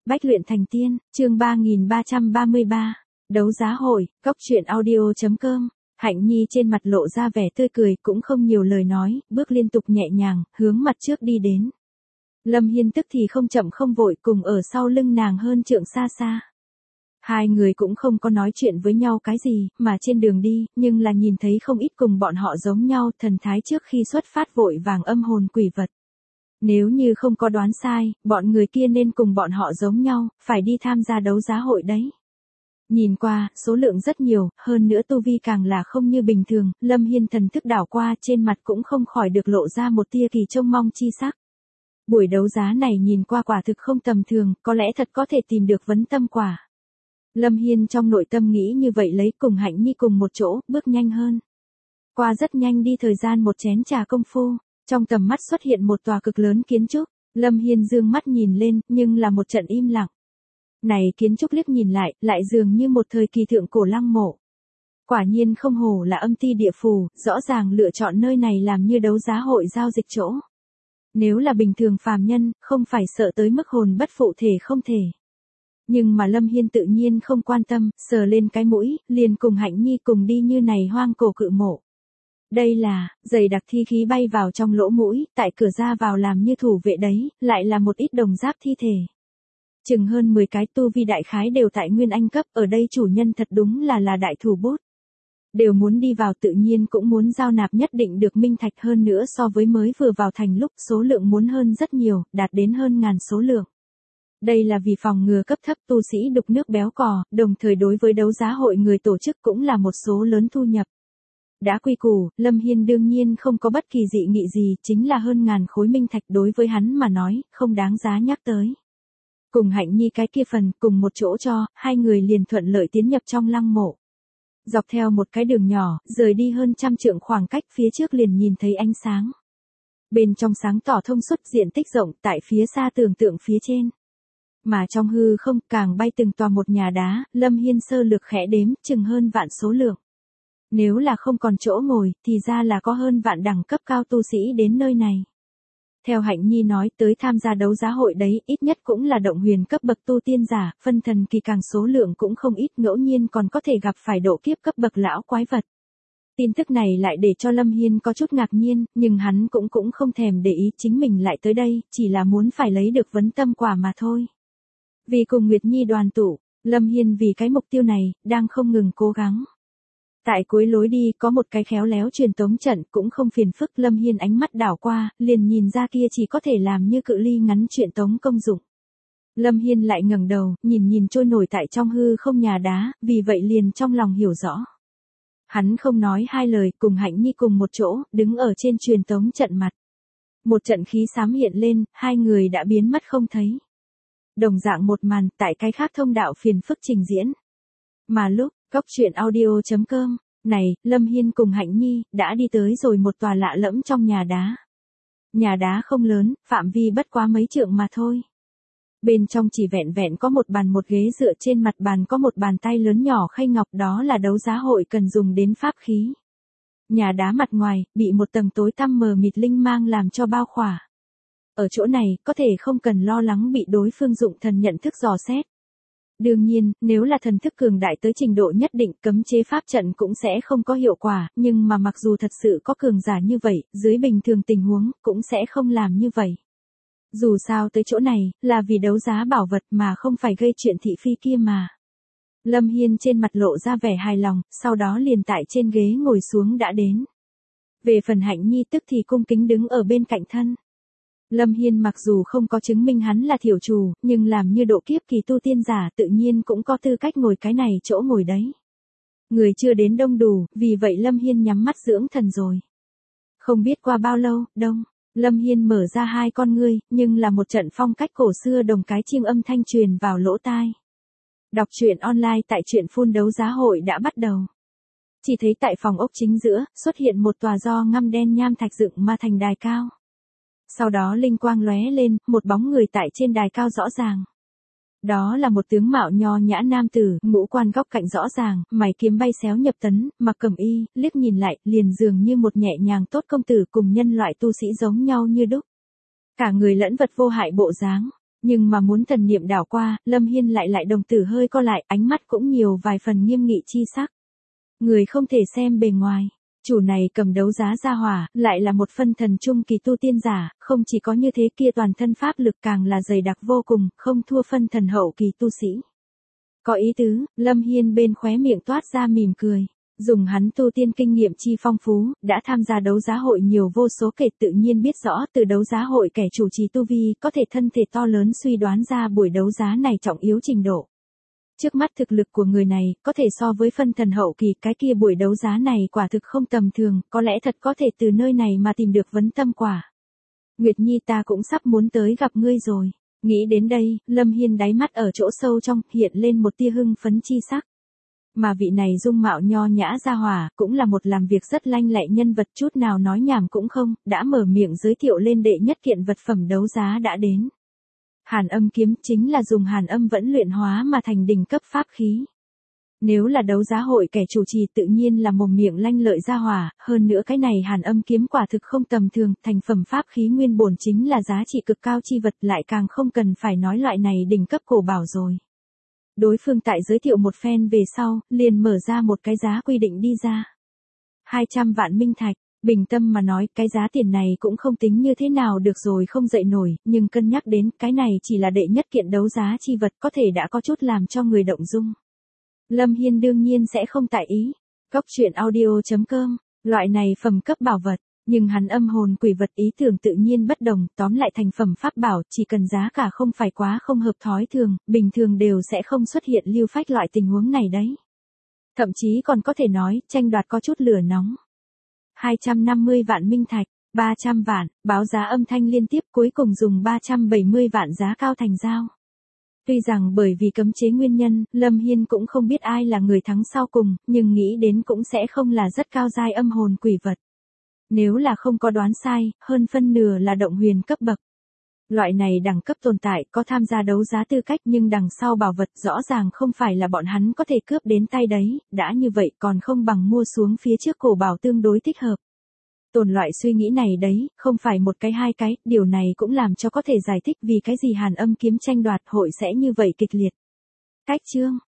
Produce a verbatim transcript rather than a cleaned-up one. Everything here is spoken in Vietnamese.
Bách luyện thành tiên, chương ba nghìn ba trăm ba mươi ba. Đấu giá hội, cốc truyện audio.com. Hạnh Nhi trên mặt lộ ra vẻ tươi cười, cũng không nhiều lời nói, bước liên tục nhẹ nhàng, hướng mặt trước đi đến. Lâm Hiên tức thì không chậm không vội, cùng ở sau lưng nàng hơn trượng xa xa. Hai người cũng không có nói chuyện với nhau cái gì, mà trên đường đi, nhưng là nhìn thấy không ít cùng bọn họ giống nhau, thần thái trước khi xuất phát vội vàng âm hồn quỷ vật. Nếu như không có đoán sai, bọn người kia nên cùng bọn họ giống nhau, phải đi tham gia đấu giá hội đấy. Nhìn qua, số lượng rất nhiều, hơn nữa tu vi càng là không như bình thường, Lâm Hiên thần thức đảo qua, trên mặt cũng không khỏi được lộ ra một tia kỳ trông mong chi sắc. Buổi đấu giá này nhìn qua quả thực không tầm thường, có lẽ thật có thể tìm được vấn tâm quả. Lâm Hiên trong nội tâm nghĩ như vậy, lấy cùng Hạnh Nhi cùng một chỗ, bước nhanh hơn. Qua rất nhanh đi thời gian một chén trà công phu, trong tầm mắt xuất hiện một tòa cực lớn kiến trúc, Lâm Hiên dương mắt nhìn lên, nhưng là một trận im lặng. Này kiến trúc liếc nhìn lại, lại dường như một thời kỳ thượng cổ lăng mộ. Quả nhiên không hổ là âm ti địa phù, rõ ràng lựa chọn nơi này làm như đấu giá hội giao dịch chỗ. Nếu là bình thường phàm nhân, không phải sợ tới mức hồn bất phụ thể không thể. Nhưng mà Lâm Hiên tự nhiên không quan tâm, sờ lên cái mũi, liền cùng Hạnh Nhi cùng đi như này hoang cổ cự mộ. Đây là, dày đặc thi khí bay vào trong lỗ mũi, tại cửa ra vào làm như thủ vệ đấy, lại là một ít đồng giáp thi thể. Chừng hơn mười cái tu vi đại khái đều tại Nguyên Anh cấp, ở đây chủ nhân thật đúng là là đại thủ bút. Đều muốn đi vào tự nhiên cũng muốn giao nạp nhất định được minh thạch, hơn nữa so với mới vừa vào thành lúc số lượng muốn hơn rất nhiều, đạt đến hơn ngàn số lượng. Đây là vì phòng ngừa cấp thấp tu sĩ đục nước béo cò, đồng thời đối với đấu giá hội người tổ chức cũng là một số lớn thu nhập. Đã quy củ, Lâm Hiên đương nhiên không có bất kỳ dị nghị gì, chính là hơn ngàn khối minh thạch đối với hắn mà nói, không đáng giá nhắc tới. Cùng Hạnh Nhi cái kia phần, cùng một chỗ cho, hai người liền thuận lợi tiến nhập trong lăng mộ. Dọc theo một cái đường nhỏ, rời đi hơn trăm trượng khoảng cách, phía trước liền nhìn thấy ánh sáng. Bên trong sáng tỏ thông suốt, diện tích rộng, tại phía xa tưởng tượng phía trên. Mà trong hư không, càng bay từng tòa một nhà đá, Lâm Hiên sơ lược khẽ đếm, chừng hơn vạn số lượng. Nếu là không còn chỗ ngồi, thì ra là có hơn vạn đẳng cấp cao tu sĩ đến nơi này. Theo Hạnh Nhi nói, tới tham gia đấu giá hội đấy, ít nhất cũng là động huyền cấp bậc tu tiên giả, phân thần kỳ càng số lượng cũng không ít, ngẫu nhiên còn có thể gặp phải độ kiếp cấp bậc lão quái vật. Tin tức này lại để cho Lâm Hiên có chút ngạc nhiên, nhưng hắn cũng cũng không thèm để ý, chính mình lại tới đây, chỉ là muốn phải lấy được vấn tâm quả mà thôi. Vì cùng Nguyệt Nhi đoàn tụ, Lâm Hiên vì cái mục tiêu này, đang không ngừng cố gắng. Tại cuối lối đi có một cái khéo léo truyền tống trận, cũng không phiền phức, Lâm Hiên ánh mắt đảo qua, liền nhìn ra kia chỉ có thể làm như cự ly ngắn truyền tống công dụng. Lâm Hiên lại ngẩng đầu, nhìn nhìn trôi nổi tại trong hư không nhà đá, vì vậy liền trong lòng hiểu rõ. Hắn không nói hai lời, cùng Hạnh Nhi cùng một chỗ, đứng ở trên truyền tống trận mặt. Một trận khí xám hiện lên, hai người đã biến mất không thấy. Đồng dạng một màn, tại cái khác thông đạo phiền phức trình diễn. Mà lúc, cốc truyện audio.com, này, Lâm Hiên cùng Hạnh Nhi, đã đi tới rồi một tòa lạ lẫm trong nhà đá. Nhà đá không lớn, phạm vi bất quá mấy trượng mà thôi. Bên trong chỉ vẹn vẹn có một bàn một ghế, dựa trên mặt bàn có một bàn tay lớn nhỏ khay ngọc, đó là đấu giá hội cần dùng đến pháp khí. Nhà đá mặt ngoài, bị một tầng tối tăm mờ mịt linh mang làm cho bao khỏa. Ở chỗ này, có thể không cần lo lắng bị đối phương dụng thần nhận thức dò xét. Đương nhiên, nếu là thần thức cường đại tới trình độ nhất định, cấm chế pháp trận cũng sẽ không có hiệu quả, nhưng mà mặc dù thật sự có cường giả như vậy, dưới bình thường tình huống, cũng sẽ không làm như vậy. Dù sao tới chỗ này, là vì đấu giá bảo vật mà không phải gây chuyện thị phi kia mà. Lâm Hiên trên mặt lộ ra vẻ hài lòng, sau đó liền tại trên ghế ngồi xuống đã đến. Về phần Hạnh Nhi tức thì cung kính đứng ở bên cạnh thân. Lâm Hiên mặc dù không có chứng minh hắn là thiểu chủ, nhưng làm như độ kiếp kỳ tu tiên giả tự nhiên cũng có tư cách ngồi cái này chỗ ngồi đấy. Người chưa đến đông đủ, vì vậy Lâm Hiên nhắm mắt dưỡng thần rồi. Không biết qua bao lâu, đông, Lâm Hiên mở ra hai con ngươi, nhưng là một trận phong cách cổ xưa đồng cái chiêng âm thanh truyền vào lỗ tai. Đọc truyện online tại truyện phun đấu giá hội đã bắt đầu. Chỉ thấy tại phòng ốc chính giữa, xuất hiện một tòa do ngăm đen nham thạch dựng mà thành đài cao. Sau đó linh quang lóe lên, một bóng người tại trên đài cao rõ ràng. Đó là một tướng mạo nho nhã nam tử, ngũ quan góc cạnh rõ ràng, mày kiếm bay xéo nhập tấn, mặc cẩm y, liếc nhìn lại, liền dường như một nhẹ nhàng tốt công tử cùng nhân loại tu sĩ giống nhau như đúc. Cả người lẫn vật vô hại bộ dáng. Nhưng mà muốn thần niệm đảo qua, Lâm Hiên lại lại đồng tử hơi co lại, ánh mắt cũng nhiều vài phần nghiêm nghị chi sắc. Người không thể xem bề ngoài. Chủ này cầm đấu giá ra hỏa, lại là một phân thần trung kỳ tu tiên giả, không chỉ có như thế kia toàn thân pháp lực càng là dày đặc vô cùng, không thua phân thần hậu kỳ tu sĩ. Có ý tứ, Lâm Hiên bên khóe miệng toát ra mỉm cười. Dùng hắn tu tiên kinh nghiệm chi phong phú, đã tham gia đấu giá hội nhiều vô số kể tự nhiên biết rõ từ đấu giá hội kẻ chủ trì tu vi có thể thân thể to lớn suy đoán ra buổi đấu giá này trọng yếu trình độ. Trước mắt thực lực của người này, có thể so với phân thần hậu kỳ, cái kia buổi đấu giá này quả thực không tầm thường, có lẽ thật có thể từ nơi này mà tìm được vấn tâm quả. Nguyệt Nhi ta cũng sắp muốn tới gặp ngươi rồi. Nghĩ đến đây, Lâm Hiên đáy mắt ở chỗ sâu trong, hiện lên một tia hưng phấn chi sắc. Mà vị này dung mạo nho nhã gia hỏa, cũng là một làm việc rất lanh lẹ nhân vật chút nào nói nhảm cũng không, đã mở miệng giới thiệu lên đệ nhất kiện vật phẩm đấu giá đã đến. Hàn âm kiếm chính là dùng hàn âm vẫn luyện hóa mà thành đỉnh cấp pháp khí. Nếu là đấu giá hội kẻ chủ trì tự nhiên là mồm miệng lanh lợi gia hỏa, hơn nữa cái này hàn âm kiếm quả thực không tầm thường, thành phẩm pháp khí nguyên bổn chính là giá trị cực cao chi vật, lại càng không cần phải nói loại này đỉnh cấp cổ bảo rồi. Đối phương tại giới thiệu một phen về sau, liền mở ra một cái giá quy định đi ra. hai trăm vạn minh thạch, bình tâm mà nói cái giá tiền này cũng không tính như thế nào được rồi không dậy nổi, nhưng cân nhắc đến cái này chỉ là đệ nhất kiện đấu giá chi vật có thể đã có chút làm cho người động dung. Lâm Hiên đương nhiên sẽ không tại ý. Cốc truyện audio chấm com, loại này phẩm cấp bảo vật. Nhưng hắn âm hồn quỷ vật ý tưởng tự nhiên bất đồng, tóm lại thành phẩm pháp bảo, chỉ cần giá cả không phải quá không hợp thói thường, bình thường đều sẽ không xuất hiện lưu phách loại tình huống này đấy. Thậm chí còn có thể nói, tranh đoạt có chút lửa nóng. hai trăm năm mươi vạn minh thạch, ba trăm vạn, báo giá âm thanh liên tiếp cuối cùng dùng ba trăm bảy mươi vạn giá cao thành giao. Tuy rằng bởi vì cấm chế nguyên nhân, Lâm Hiên cũng không biết ai là người thắng sau cùng, nhưng nghĩ đến cũng sẽ không là rất cao giai âm hồn quỷ vật. Nếu là không có đoán sai, hơn phân nửa là động huyền cấp bậc. Loại này đẳng cấp tồn tại có tham gia đấu giá tư cách nhưng đằng sau bảo vật rõ ràng không phải là bọn hắn có thể cướp đến tay đấy, đã như vậy còn không bằng mua xuống phía trước cổ bảo tương đối thích hợp. Tồn loại suy nghĩ này đấy, không phải một cái hai cái, điều này cũng làm cho có thể giải thích vì cái gì hàn âm kiếm tranh đoạt hội sẽ như vậy kịch liệt. Cách chương